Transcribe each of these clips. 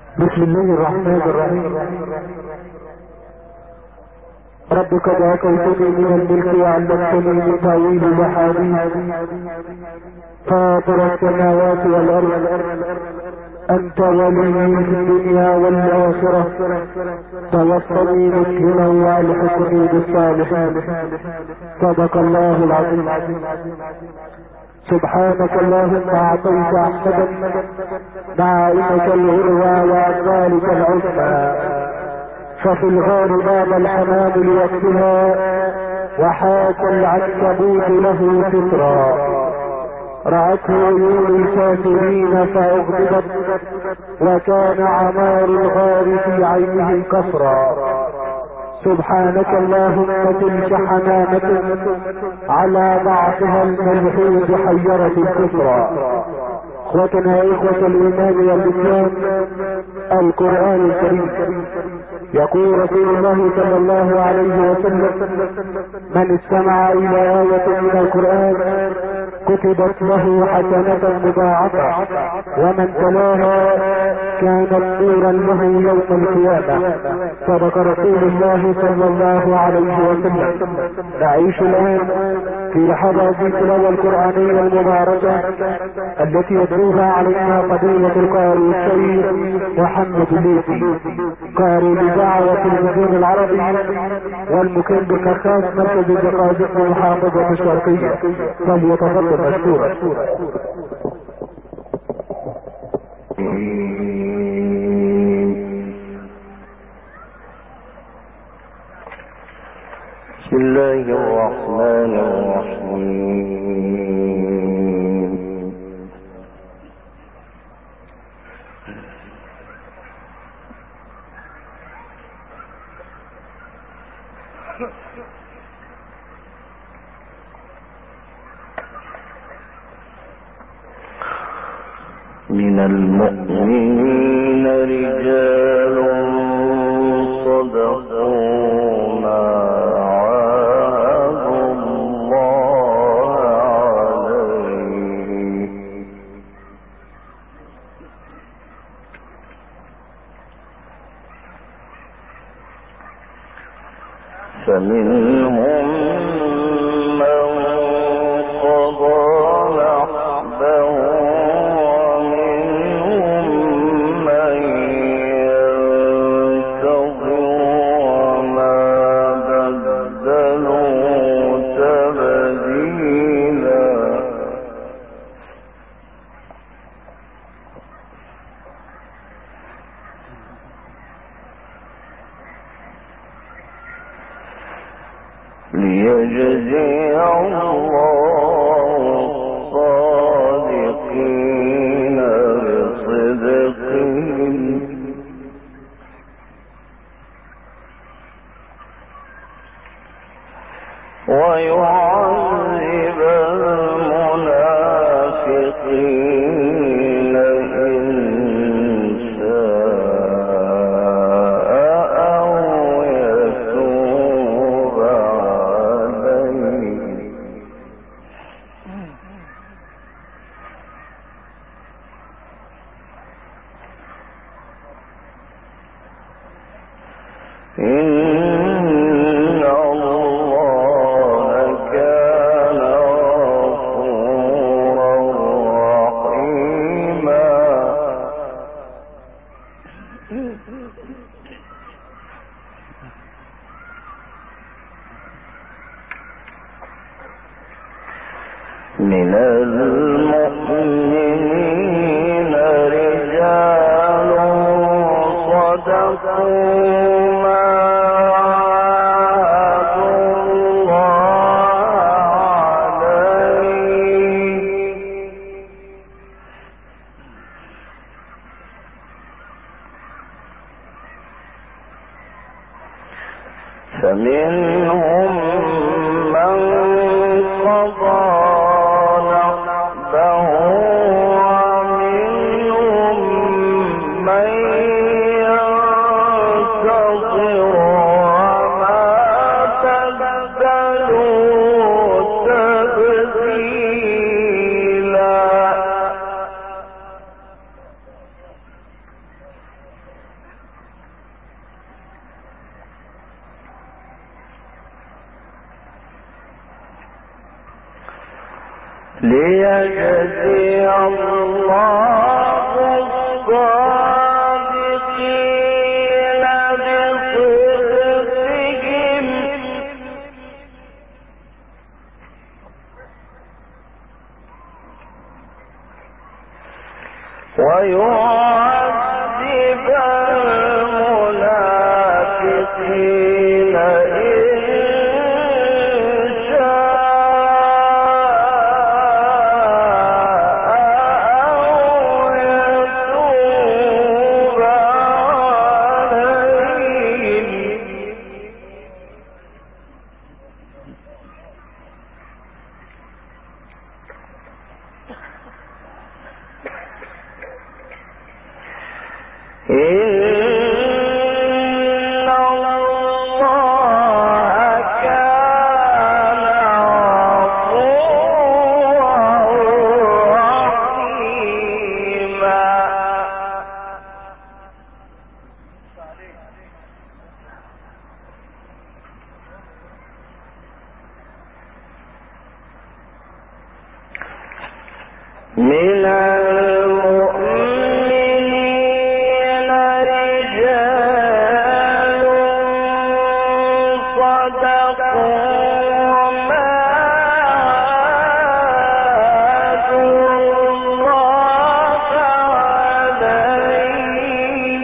بسم الله الرحمن الرحيم. رب قد اتيتني من الملك وعلمتني من تاويل الاحاديث فاطر السماوات والارض انت ولي في الدنيا والاخره توفني مسلما والحقني بالصالحين. صدق الله العظيم. سبحانك اللهم اعطيت احمدا دعائمك العروى واقوالك العظمى ففي الغار باب الحمام لوقتها وحاك العنكبوت له فطرا رأته عيون الكافرين فأغضبت وكان عمار الغار في عينه كفرا. سبحانك اللهم تلك حمامة على ضعفها الملحوظ حيرت الكفرا. اخوتنا اخوة الايمان والاسلام، القرآن الكريم يقول رسول الله صلى الله عليه وسلم: من استمع الى آية من القرآن كتبت له حسنة مضاعفة ومن تلاها كانت نورا له يوم القيامة. صدق رسول الله صلى الله عليه وسلم. نعيش الآن في لحظات التلاوة القرآنية المباركة التي يتلوها علينا فضيلة القارئ الشيخ محمد الليثي قارئ لدعوة المدينة العربي والمقيم بالمركز مركز الزقازق والمحافظة الشرقية. فليتفضل مشكورا. بسم الله الرحمن الرحيم. من المؤمنين رجال صدقوا ما عاهدوا الله عليه فمنهم من قضى نحبه ليجزي الله الصادقين بصدقهم ويعذب المنافقين إن شاء أو يتوب عليهم إن الله كان غفورا رحيما. من المؤمنين رجال صدقوا ما عاهدوا الله عليه فمنهم من قضى نحبه ومنهم من ينتظر وما بدلوا تبديلا. ليجزي الله الصادقين بصدقهم ويعذب المنافقين من المؤمنين رجال صدقوا ما عاهدوا الله عليه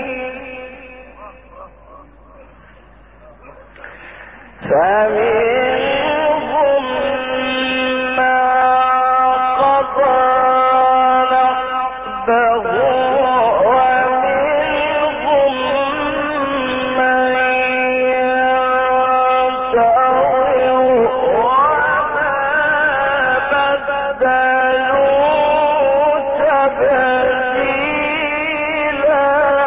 فمنهم من قضى نحبه ومنهم من ينتظر وما بدلوا تبديلا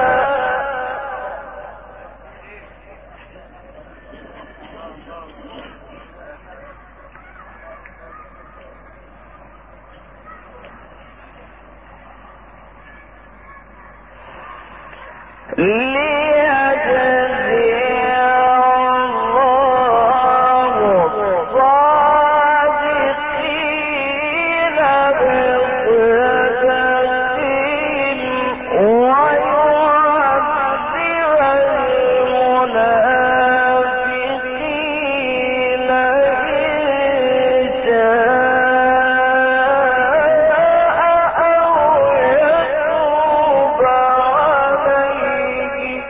ليجزي الله الصادقين بصدقهم ويعذب المنافقين إن شاء أو يتوب عليهم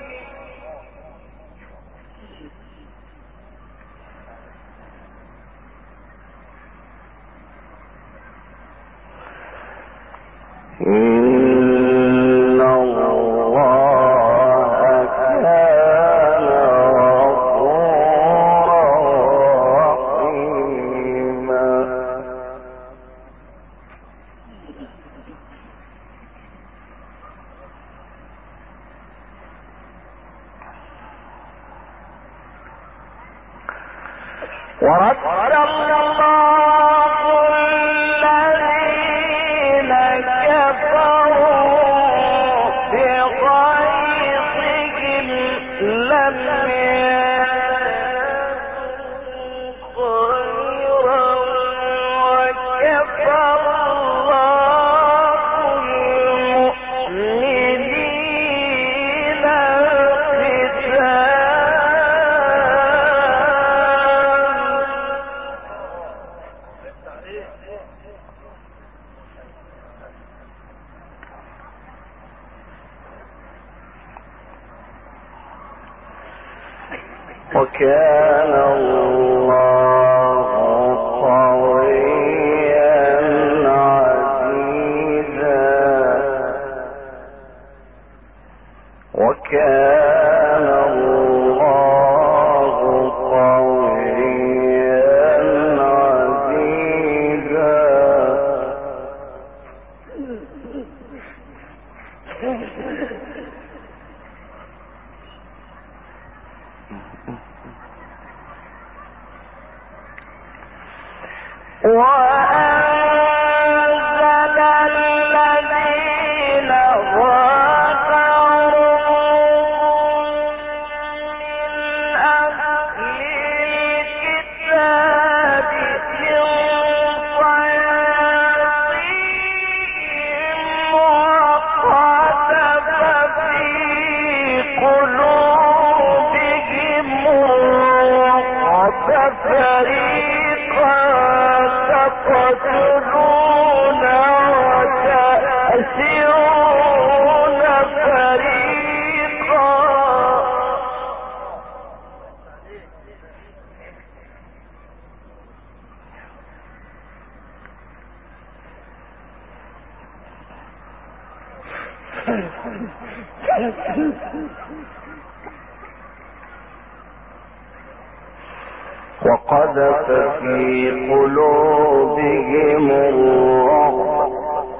إن الله كان غفورا رحيما ورد الله الذين كفروا بغيظهم لم ينالوا خيرا وكفى الله المؤمنين القتال وكان الله قويا عزيزا وكان الله قويا عزيزا وأنزل الذين ظاهروا من أهل الكتاب من وقذف في قلوبهم الرعب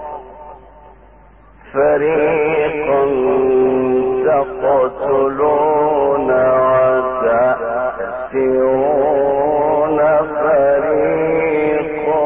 فريقا تقتلون وتأسرون فريقا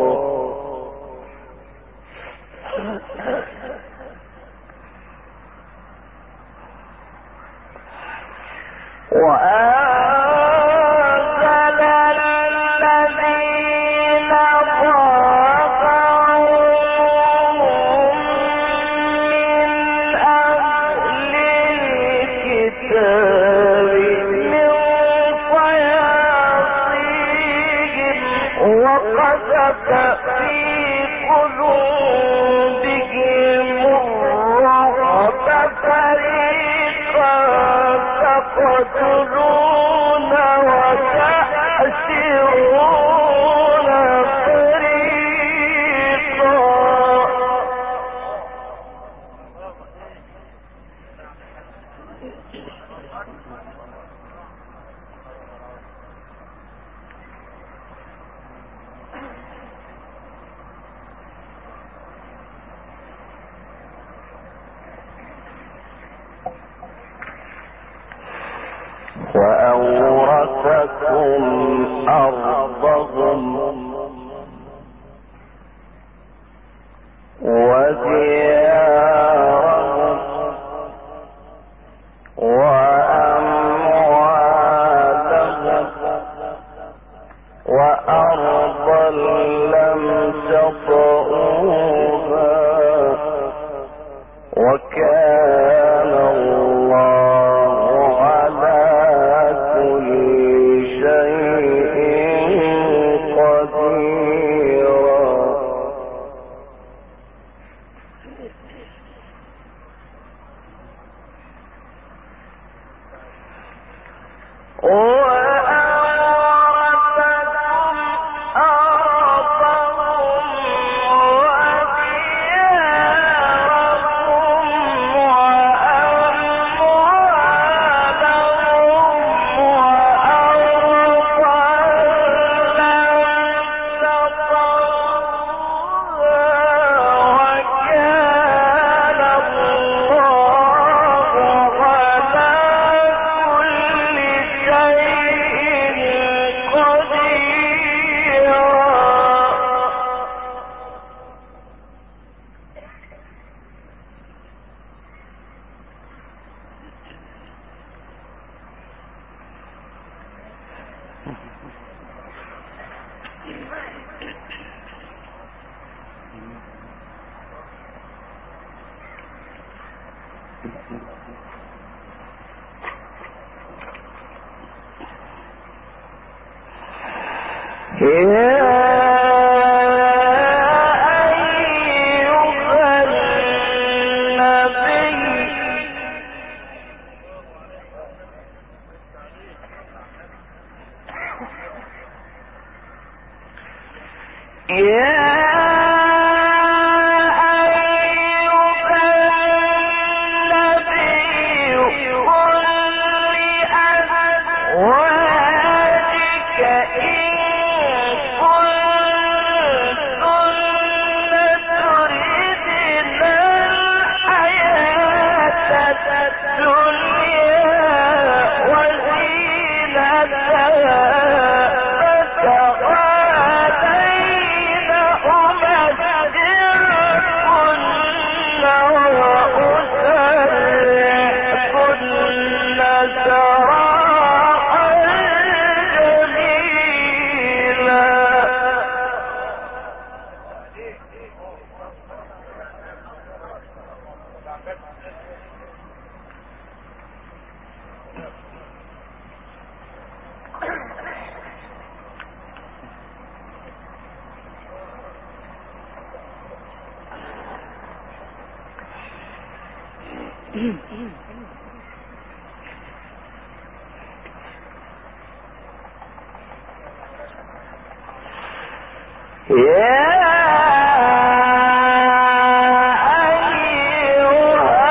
وأورثكم أرضهم وديارهم وأموالهم وأرضا لم تطئوها وكان الله على كل شيء قديرا. يا أيها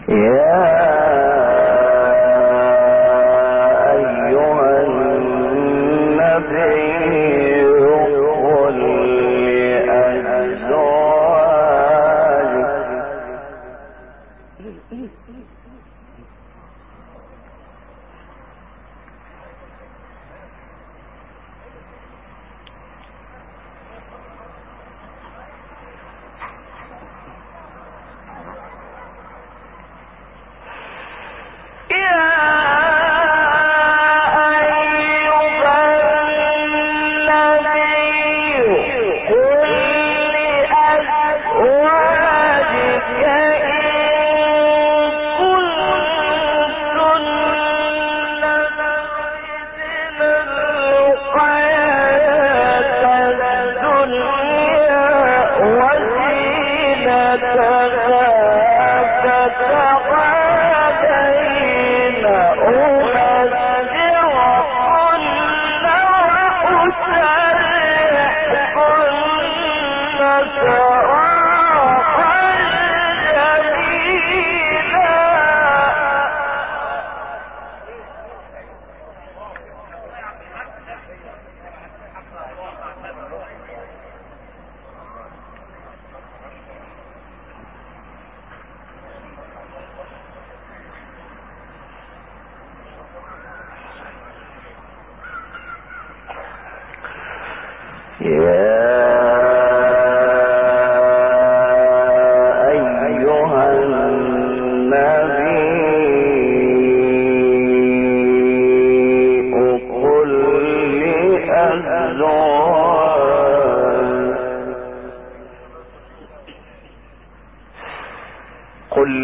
قل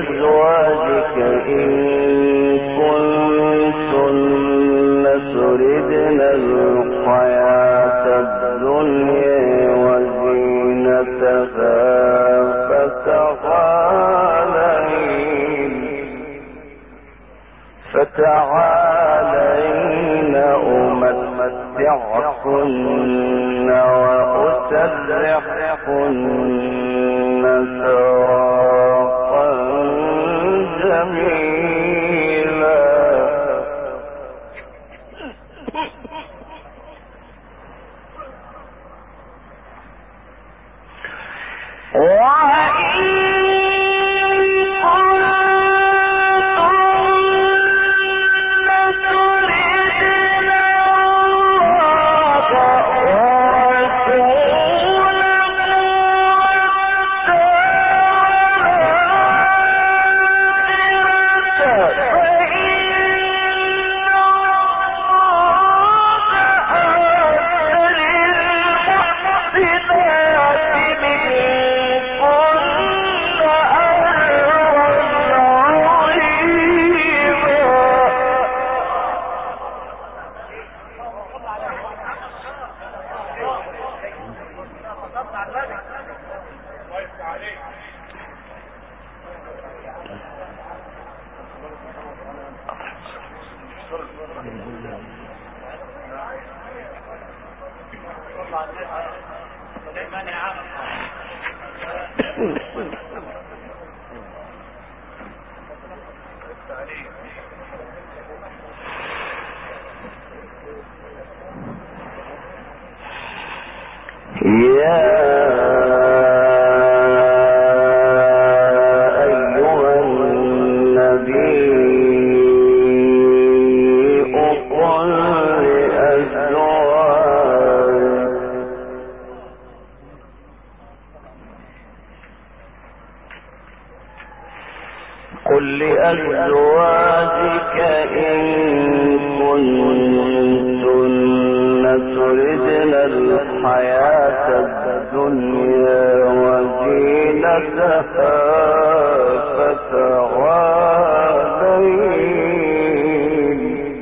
لأزواجك إن كنتن تردن الحياة الدنيا وزينتها فتعالين أمتعكن وأسرحكن سراحا جميلا. قل لأزواجك إن كنتن تردن الحياة الدنيا وزينتها فتعالين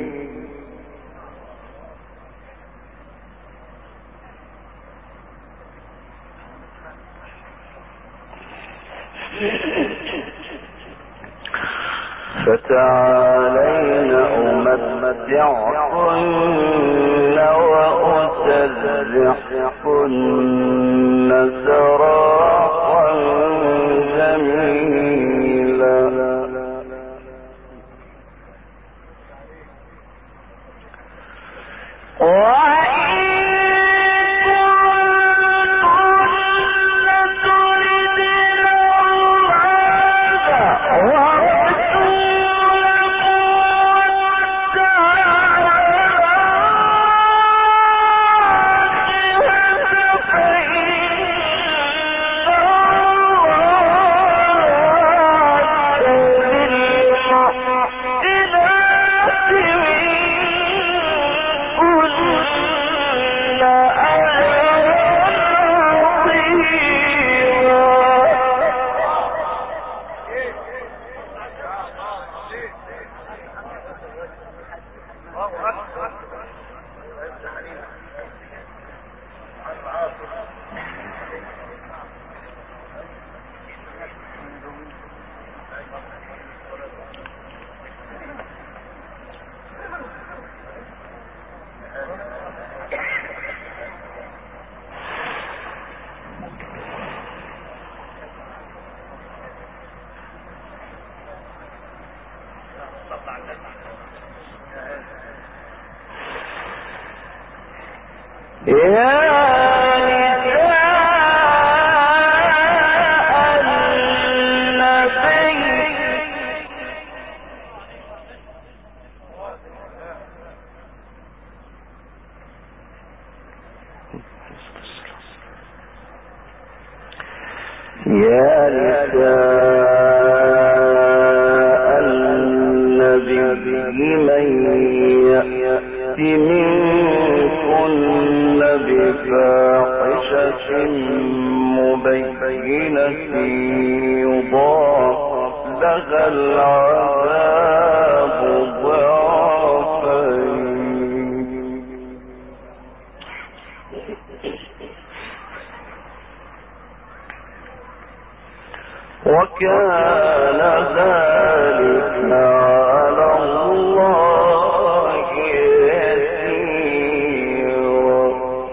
أمتعكن وأسرحكن سراحا جميلا. وكان ذلك على الله يسيرا.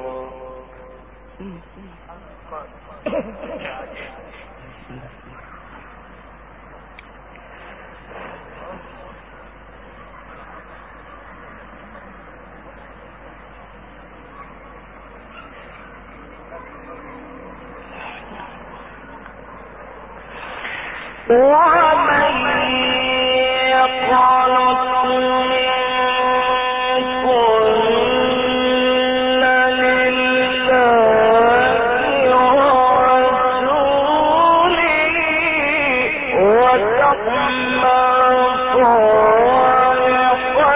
ومن يقنط منكن لله ورسوله وتعمل صالحا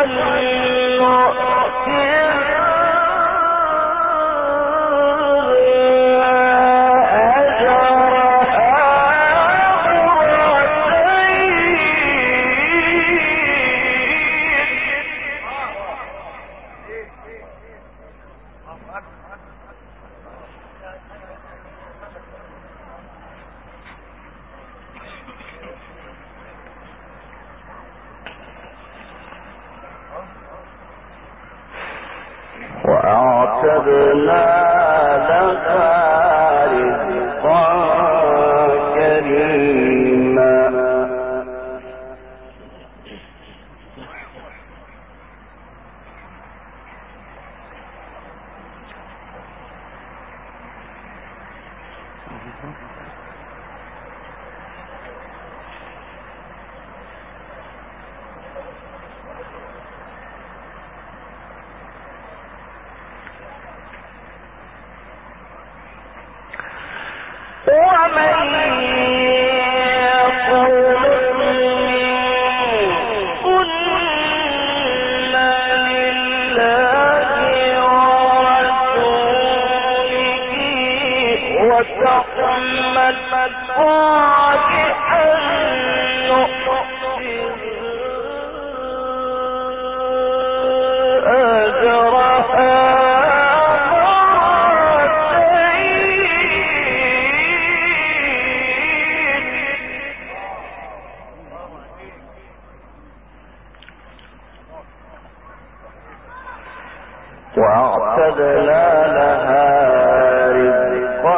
وأعتدنا لها رزقا كريما. وأعتدنا لها رزقا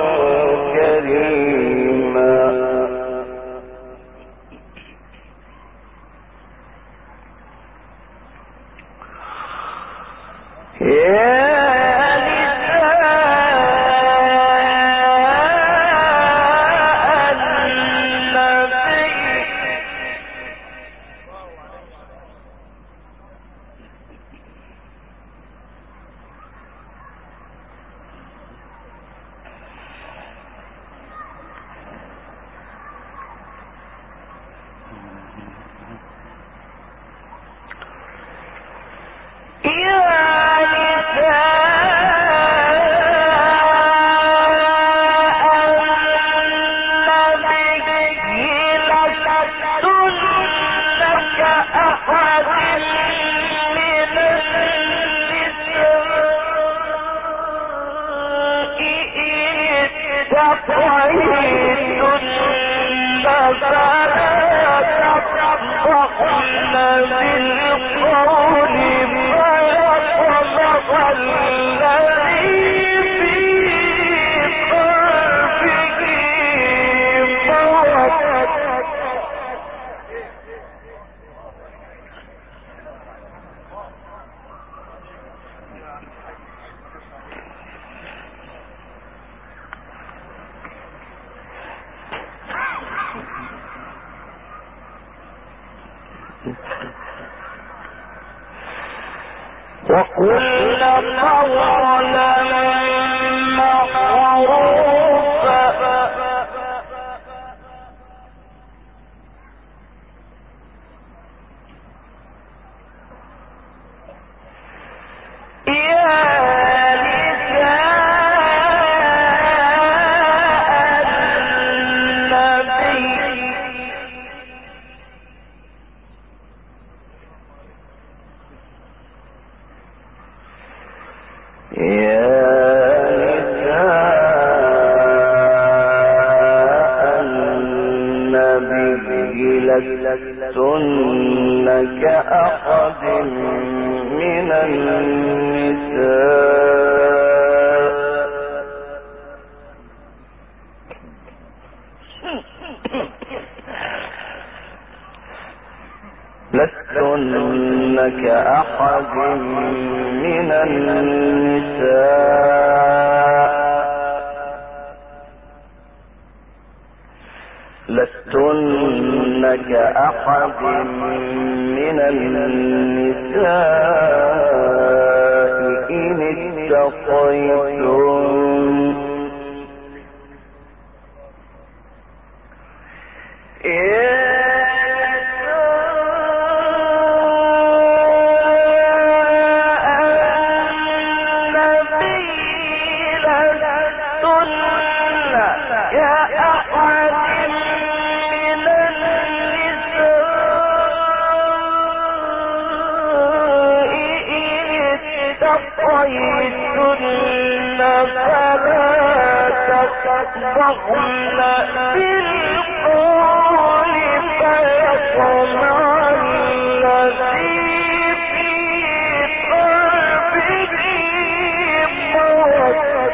كريما. وقلنا قولا معروفا لستن كأحد من لستن كأحد من النساء إن اتقيتن تخضعن بالقول فيطمع الذي في قلبه مرض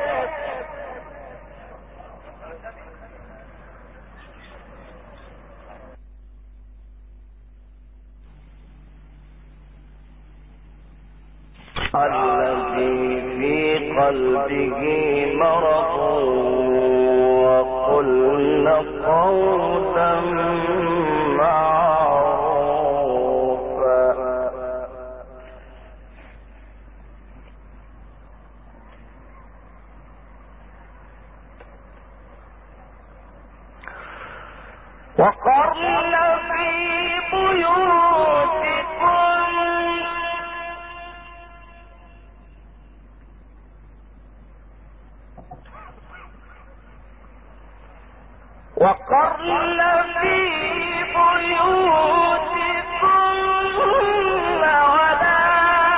الذي في قلبه مرض وقلنا قولا معروفا وقرن في بيوتكم وقرن في بيوتكم ولا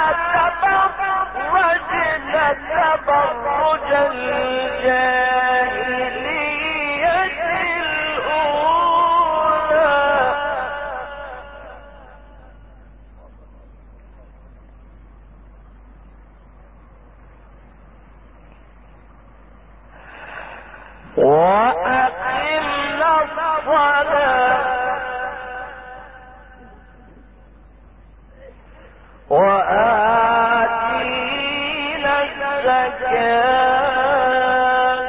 تبرجن تبرج الجاهلية الأولى وأقمنا الصلاة وآتينا الزكاة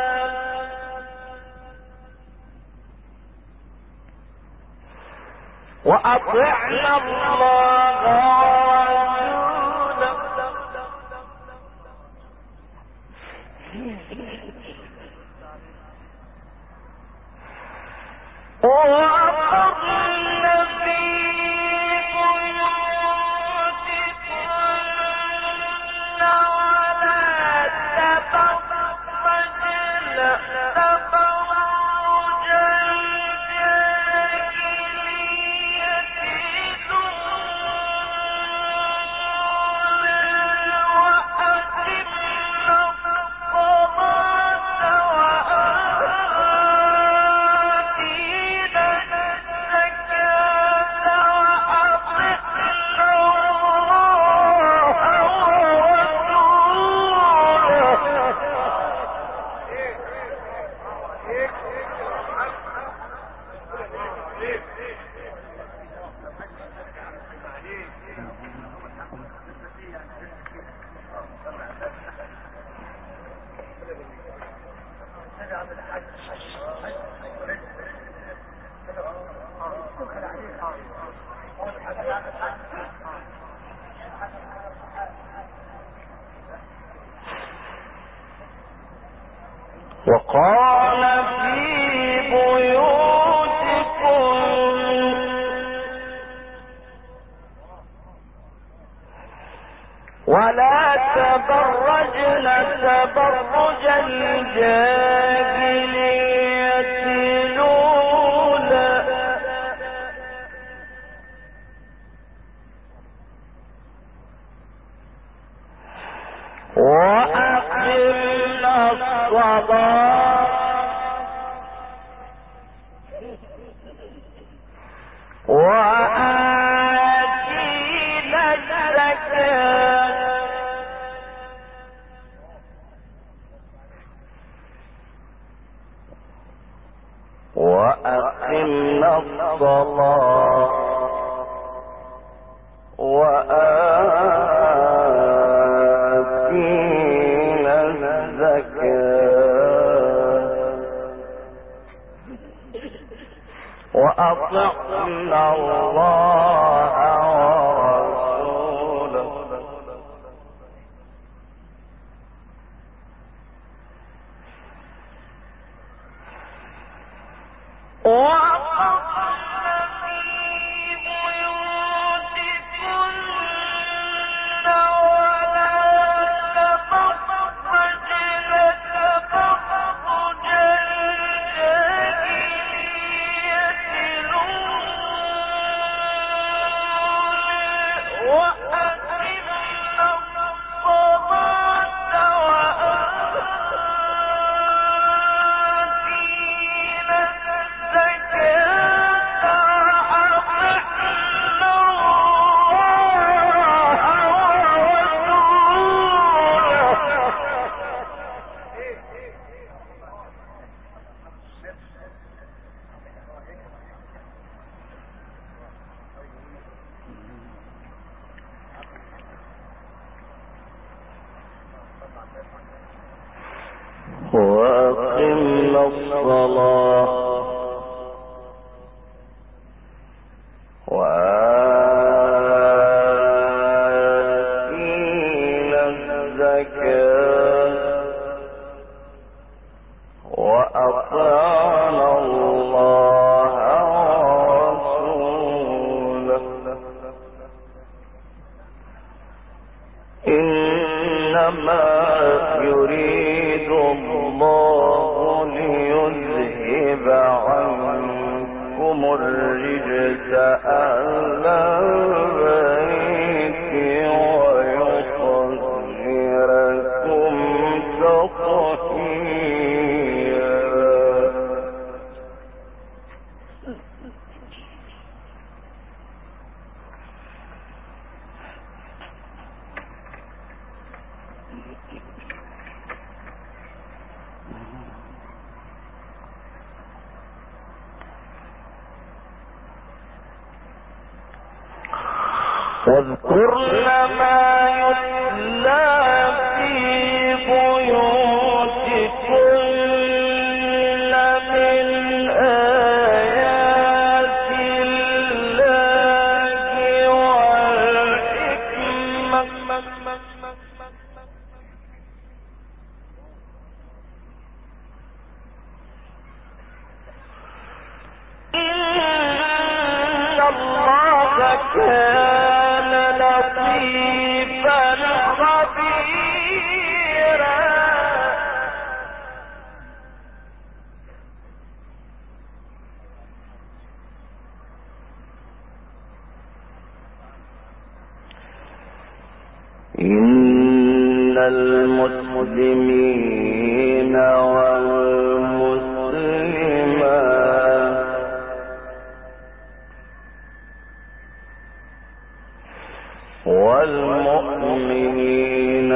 وأطعنا الله وَأَقَرْنَ فِي بُيُوتِكُنَّ وَلَا تَبَرَّجْنَ تَبَرُّجَ الْجَاهِلِيَّةِ الْأُولَىٰ وَأَقِمْنَا الصَّلَاةَ وَآتِينَا الزَّكَاةَ وَأَطِعْنَا اللَّهَ ورسوله وقال في بيوتكم ولا تبرجن تبرج الجاهلية الأولى وأقمنا الصلاة وآتينا الزكاة وأقمنا الصلاة وآتينا الزكاة وأطعنا الله ورسوله وأقمنا الصلاة وآتينا الزكاة وأطعنا الله ورسوله إنما يريد الله ليذهب عنكم الرجس أهل البيت ويطهركم تطهيرا. واذكرن ما يتلى في بيوتكن من آيات الله والحكمة إن الله كان لطيفا خبيرا. إن المسلمين والمسلمات والمؤمنين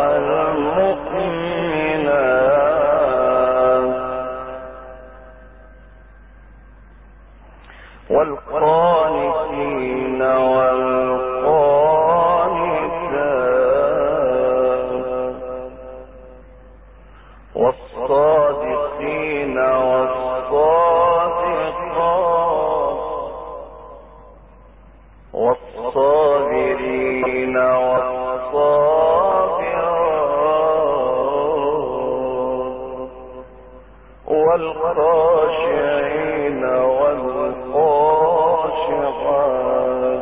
والمؤمنات والقانتين والقانتات والصادقين والصادقات والصابرين والصابرات والخاشعين والخاشعات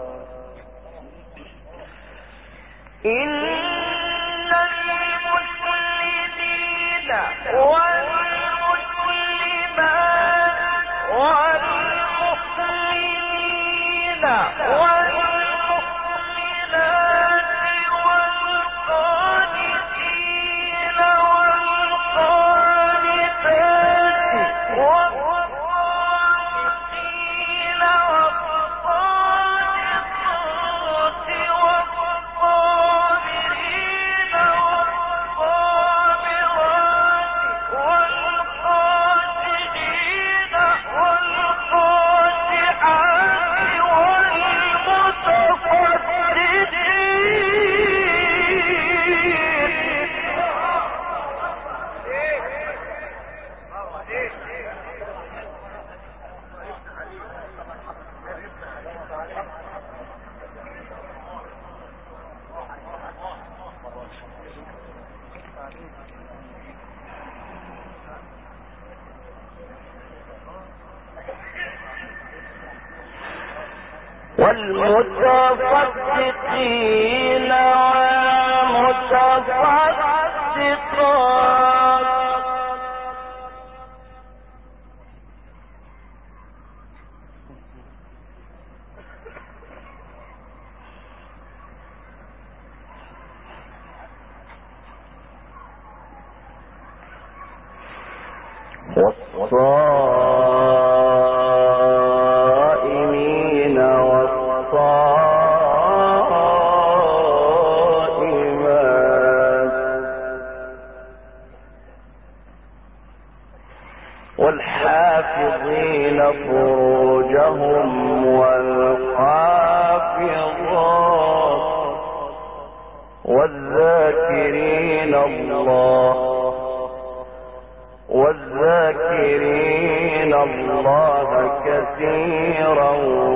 إن المسلمين والمسلمات والمؤمنين والمؤمنات والقانتين والقانتات والصادقين والصادقات والصابرين والصابرات والخاشعين والخاشعات والمتصدقين والمتصدقات والصائمين والصائمات والحافظين فروجهم والحافظات والذاكرين الله كثيرا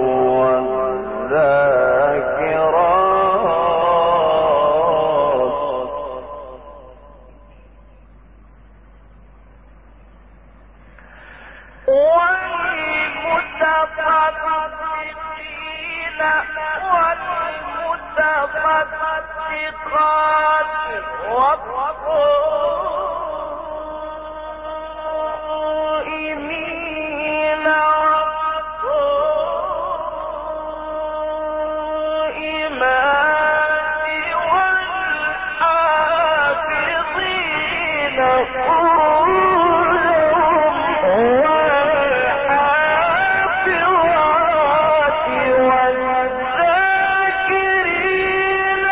والذاكرات والمتصدقين والمتصدقات والصائمين والصائمات والحافظين فروجهم والحافظات والذاكرين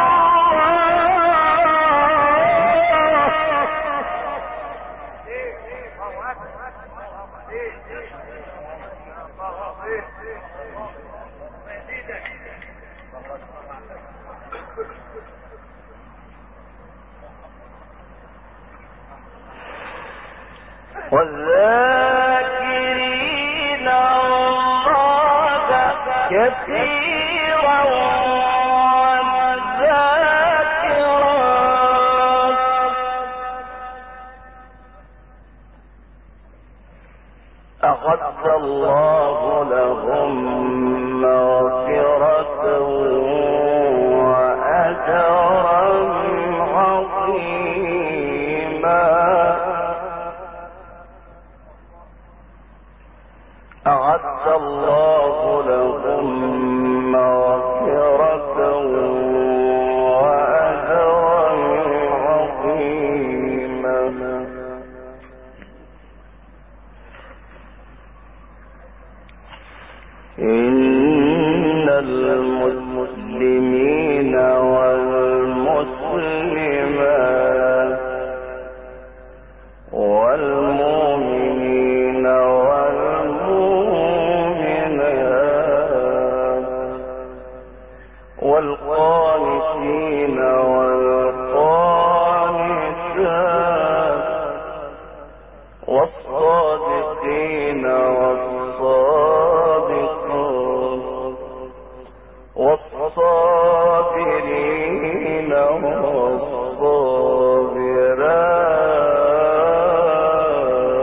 والذاكرين الله كثيرا والذاكرات أعد الله لهم مغفرة وأجرا عظيما أعد الله لهم مغفرة وأجرا عظيما إن المسلمين والمسلمات والمؤمنين والمؤمنات والقانتين والقانتات والصادقين والصادقات والصابرين والصابرات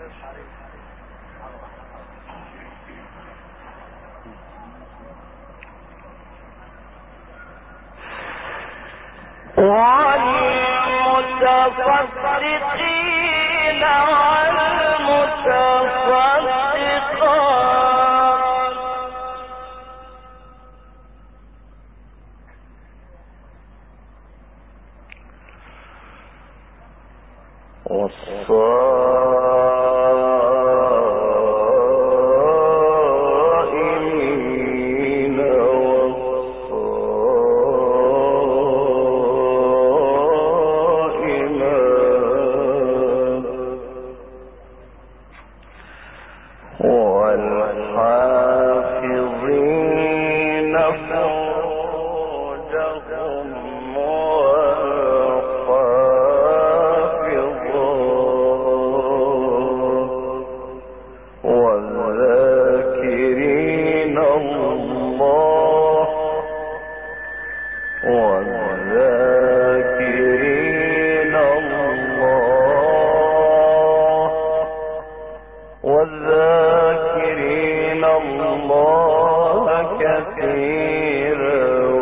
والمتصدقين والمتصدقات والصائمين والصائمات والحافظين فروجهم والذاكرين الله كثيرا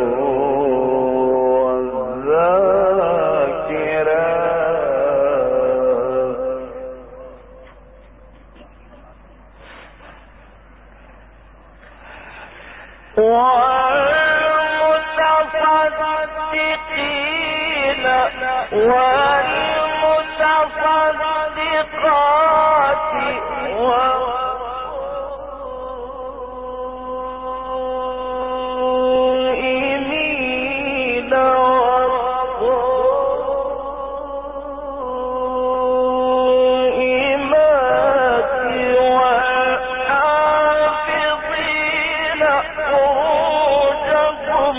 والذاكرات والمتصدقين والمتصدقات والصائمين والصائمات والحافظين فروجهم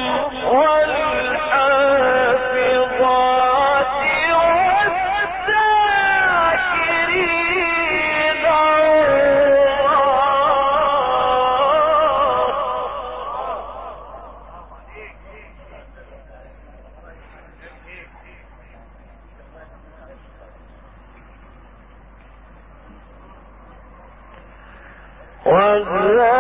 والحافظات والذاكرين والذاكرين